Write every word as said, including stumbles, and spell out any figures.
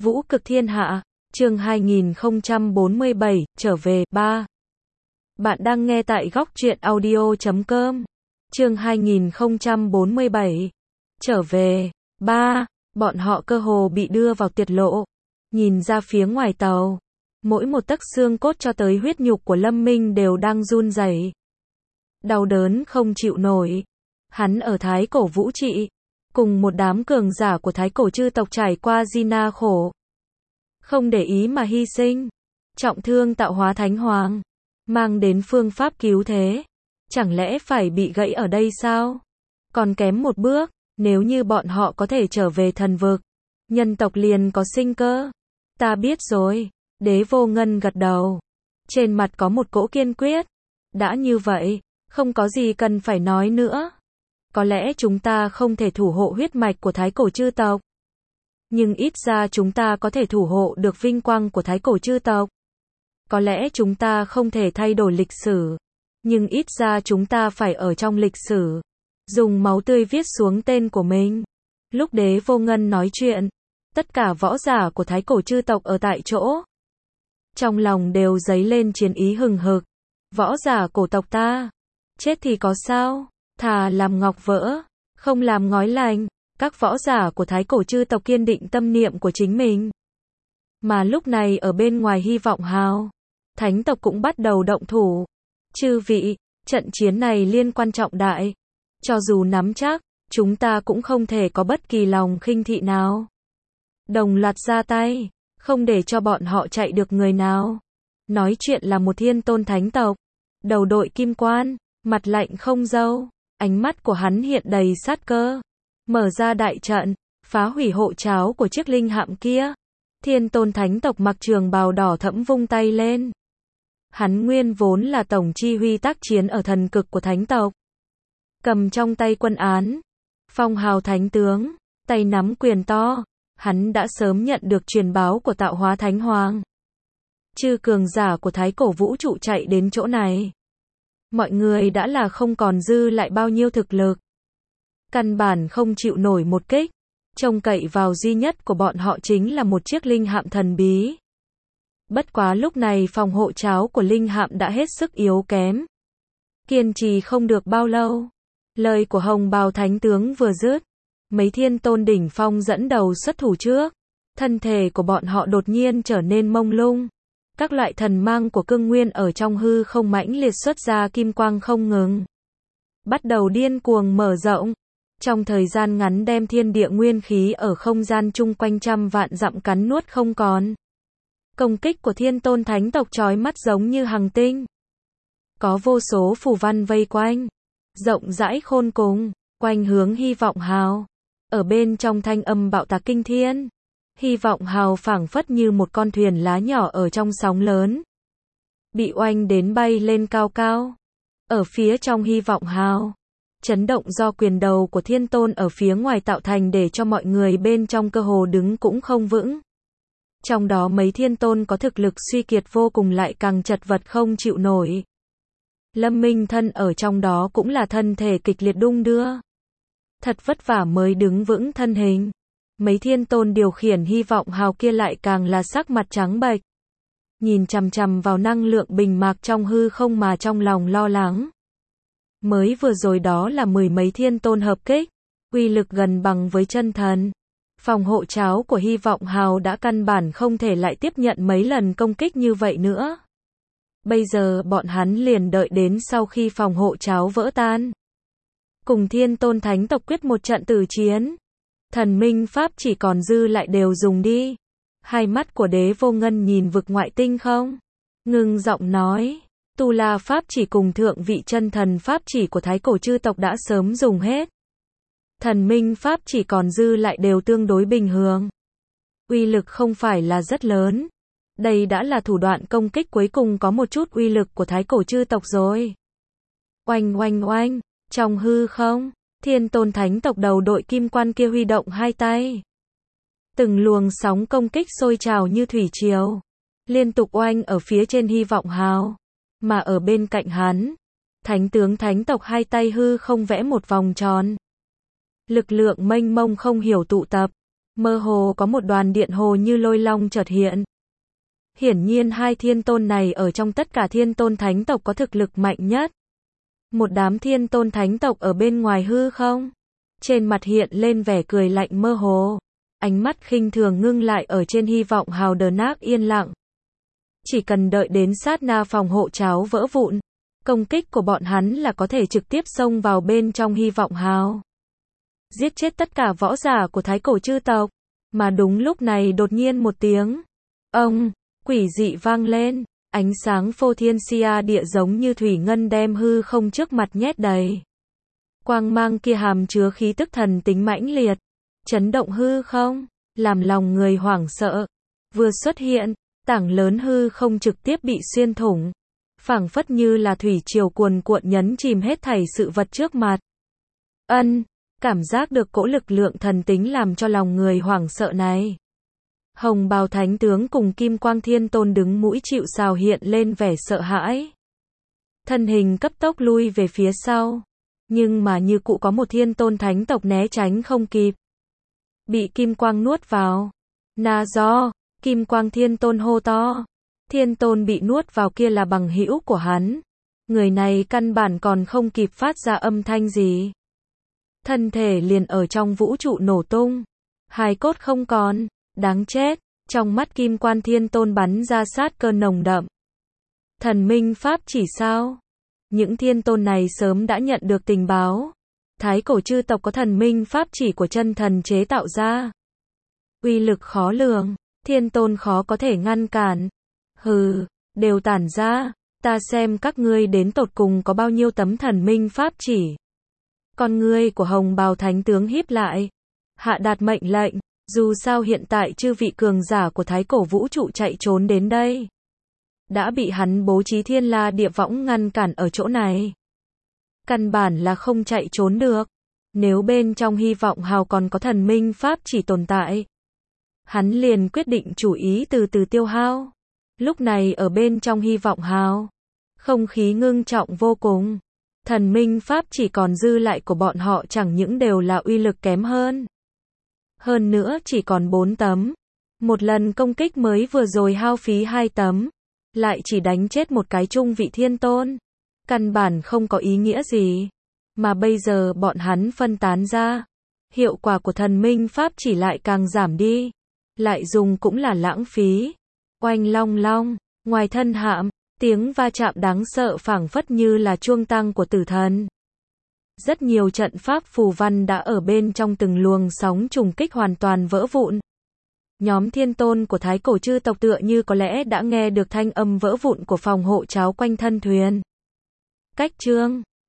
Vũ cực thiên hạ, chương hai nghìn không trăm bốn mươi bảy, trở về, ba. Bạn đang nghe tại góc truyện audio chấm com. Chương hai nghìn không trăm bốn mươi bảy, trở về, ba. Bọn họ cơ hồ bị đưa vào tuyệt lộ. Nhìn ra phía ngoài tàu, mỗi một tấc xương cốt cho tới huyết nhục của Lâm Minh đều đang run rẩy. Đau đớn không chịu nổi. Hắn ở Thái Cổ Vũ Trị, cùng một đám cường giả của Thái Cổ chư tộc trải qua Gina khổ. Không để ý mà hy sinh, trọng thương tạo hóa thánh hoàng, mang đến phương pháp cứu thế. Chẳng lẽ phải bị gãy ở đây sao? Còn kém một bước, nếu như bọn họ có thể trở về thần vực, nhân tộc liền có sinh cơ. Ta biết rồi, Đế Vô Ngân gật đầu. Trên mặt có một cỗ kiên quyết. Đã như vậy, không có gì cần phải nói nữa. Có lẽ chúng ta không thể thủ hộ huyết mạch của Thái Cổ chư tộc, nhưng ít ra chúng ta có thể thủ hộ được vinh quang của Thái Cổ chư tộc. Có lẽ chúng ta không thể thay đổi lịch sử, nhưng ít ra chúng ta phải ở trong lịch sử, dùng máu tươi viết xuống tên của mình. Lúc Đế Vô Ngân nói chuyện, tất cả võ giả của Thái Cổ chư tộc ở tại chỗ, trong lòng đều dấy lên chiến ý hừng hực. Võ giả cổ tộc ta, chết thì có sao? Thà làm ngọc vỡ, không làm ngói lành. Các võ giả của Thái Cổ chư tộc kiên định tâm niệm của chính mình. Mà lúc này ở bên ngoài Hy Vọng Hào, thánh tộc cũng bắt đầu động thủ. Chư vị, trận chiến này liên quan trọng đại. Cho dù nắm chắc, chúng ta cũng không thể có bất kỳ lòng khinh thị nào. Đồng loạt ra tay, không để cho bọn họ chạy được người nào. Nói chuyện là một thiên tôn thánh tộc, đầu đội kim quan, mặt lạnh không râu, ánh mắt của hắn hiện đầy sát cơ. Mở ra đại trận, phá hủy hộ tráo của chiếc linh hạm kia. Thiên tôn thánh tộc mặc trường bào đỏ thẫm vung tay lên. Hắn nguyên vốn là tổng chi huy tác chiến ở thần cực của thánh tộc. Cầm trong tay quân án, phong hào thánh tướng, tay nắm quyền to. Hắn đã sớm nhận được truyền báo của tạo hóa thánh hoàng. Chư cường giả của Thái Cổ vũ trụ chạy đến chỗ này. Mọi người đã là không còn dư lại bao nhiêu thực lực. Căn bản không chịu nổi một kích, trông cậy vào duy nhất của bọn họ chính là một chiếc linh hạm thần bí. Bất quá lúc này phòng hộ tráo của linh hạm đã hết sức yếu kém. Kiên trì không được bao lâu. Lời của Hồng Bào Thánh tướng vừa dứt, mấy thiên tôn đỉnh phong dẫn đầu xuất thủ trước. Thân thể của bọn họ đột nhiên trở nên mông lung. Các loại thần mang của cương nguyên ở trong hư không mãnh liệt xuất ra kim quang không ngừng. Bắt đầu điên cuồng mở rộng. Trong thời gian ngắn đem thiên địa nguyên khí ở không gian chung quanh trăm vạn dặm cắn nuốt không còn. Công kích của thiên tôn thánh tộc chói mắt giống như hằng tinh. Có vô số phù văn vây quanh, rộng rãi khôn cùng, quanh hướng Hy Vọng Hào. Ở bên trong thanh âm bạo tạc kinh thiên, Hy Vọng Hào phảng phất như một con thuyền lá nhỏ ở trong sóng lớn. Bị oanh đến bay lên cao cao. Ở phía trong Hy Vọng Hào, chấn động do quyền đầu của thiên tôn ở phía ngoài tạo thành để cho mọi người bên trong cơ hồ đứng cũng không vững. Trong đó mấy thiên tôn có thực lực suy kiệt vô cùng lại càng chật vật không chịu nổi. Lâm Minh thân ở trong đó cũng là thân thể kịch liệt đung đưa. Thật vất vả mới đứng vững thân hình. Mấy thiên tôn điều khiển Hy Vọng Hào kia lại càng là sắc mặt trắng bệch. Nhìn chằm chằm vào năng lượng bình mạc trong hư không mà trong lòng lo lắng. Mới vừa rồi đó là mười mấy thiên tôn hợp kích, uy lực gần bằng với chân thần. Phòng hộ tráo của Hy Vọng Hào đã căn bản không thể lại tiếp nhận mấy lần công kích như vậy nữa. Bây giờ bọn hắn liền đợi đến sau khi phòng hộ tráo vỡ tan. Cùng thiên tôn thánh tộc quyết một trận tử chiến. Thần minh pháp chỉ còn dư lại đều dùng đi. Hai mắt của Đế Vô Ngân nhìn vực ngoại tinh không, ngưng giọng nói. Tu La pháp chỉ cùng thượng vị chân thần pháp chỉ của Thái Cổ chư tộc đã sớm dùng hết. Thần minh pháp chỉ còn dư lại đều tương đối bình thường. Uy lực không phải là rất lớn. Đây đã là thủ đoạn công kích cuối cùng có một chút uy lực của Thái Cổ chư tộc rồi. Oanh oanh oanh, trong hư không, thiên tôn thánh tộc đầu đội kim quan kia huy động hai tay. Từng luồng sóng công kích sôi trào như thủy triều, liên tục oanh ở phía trên Hy Vọng Hào. Mà ở bên cạnh hắn, thánh tướng thánh tộc hai tay hư không vẽ một vòng tròn. Lực lượng mênh mông không hiểu tụ tập, Mơ hồ có một đoàn điện hồ như lôi long chợt hiện. Hiển nhiên hai thiên tôn này ở trong tất cả thiên tôn thánh tộc có thực lực mạnh nhất. Một đám thiên tôn thánh tộc ở bên ngoài hư không. Trên mặt hiện lên vẻ cười lạnh mơ hồ. Ánh mắt khinh thường ngưng lại ở trên hy vọng hào đờ nác yên lặng. Chỉ cần đợi đến sát na phòng hộ cháo vỡ vụn. Công kích của bọn hắn là có thể trực tiếp xông vào bên trong hy vọng hào. Giết chết tất cả võ giả của thái cổ chư tộc. Mà đúng lúc này đột nhiên một tiếng. Ông, quỷ dị vang lên. Ánh sáng phô thiên sia địa giống như thủy ngân đem hư không trước mặt nhét đầy. Quang mang kia hàm chứa khí tức thần tính mãnh liệt. Chấn động hư không. Làm lòng người hoảng sợ. Vừa xuất hiện, tảng lớn hư không trực tiếp bị xuyên thủng. Phảng phất như là thủy triều cuồn cuộn nhấn chìm hết thảy sự vật trước mặt. Ân, cảm giác được cỗ lực lượng thần tính làm cho lòng người hoảng sợ này. Hồng bào thánh tướng cùng Kim Quang Thiên Tôn đứng mũi chịu sào hiện lên vẻ sợ hãi. Thân hình cấp tốc lui về phía sau. Nhưng mà như cụ có một thiên tôn thánh tộc né tránh không kịp. Bị Kim Quang nuốt vào. Na do, Kim Quang Thiên Tôn hô to. Thiên Tôn bị nuốt vào kia là bằng hữu của hắn. Người này căn bản còn không kịp phát ra âm thanh gì. Thân thể liền ở trong vũ trụ nổ tung. Hài cốt không còn. Đáng chết. Trong mắt Kim Quan Thiên Tôn bắn ra sát cơ nồng đậm. Thần minh pháp chỉ sao? Những thiên tôn này sớm đã nhận được tình báo. Thái cổ chư tộc có thần minh pháp chỉ của chân thần chế tạo ra. Uy lực khó lường. Thiên tôn khó có thể ngăn cản. Hừ, đều tản ra. Ta xem các ngươi đến tột cùng có bao nhiêu tấm thần minh pháp chỉ. Con ngươi của hồng bào thánh tướng híp lại. Hạ đạt mệnh lệnh. Dù sao hiện tại chư vị cường giả của thái cổ vũ trụ chạy trốn đến đây. Đã bị hắn bố trí thiên la địa võng ngăn cản ở chỗ này. Căn bản là không chạy trốn được. Nếu bên trong hy vọng hào còn có thần minh pháp chỉ tồn tại. Hắn liền quyết định chủ ý từ từ tiêu hao. Lúc này ở bên trong hy vọng hào. Không khí ngưng trọng vô cùng. Thần minh pháp chỉ còn dư lại của bọn họ chẳng những đều là uy lực kém hơn. Hơn nữa chỉ còn bốn tấm. Một lần công kích mới vừa rồi hao phí hai tấm. Lại chỉ đánh chết một cái trung vị thiên tôn. Căn bản không có ý nghĩa gì. Mà bây giờ bọn hắn phân tán ra. Hiệu quả của thần minh pháp chỉ lại càng giảm đi. Lại dùng cũng là lãng phí. Oanh long long. Ngoài thân hạm. Tiếng va chạm đáng sợ phảng phất như là chuông tăng của tử thần. Rất nhiều trận pháp phù văn đã ở bên trong từng luồng sóng trùng kích hoàn toàn vỡ vụn. Nhóm thiên tôn của thái cổ chư tộc tựa như có lẽ đã nghe được thanh âm vỡ vụn của phòng hộ cháo quanh thân thuyền. Cách chương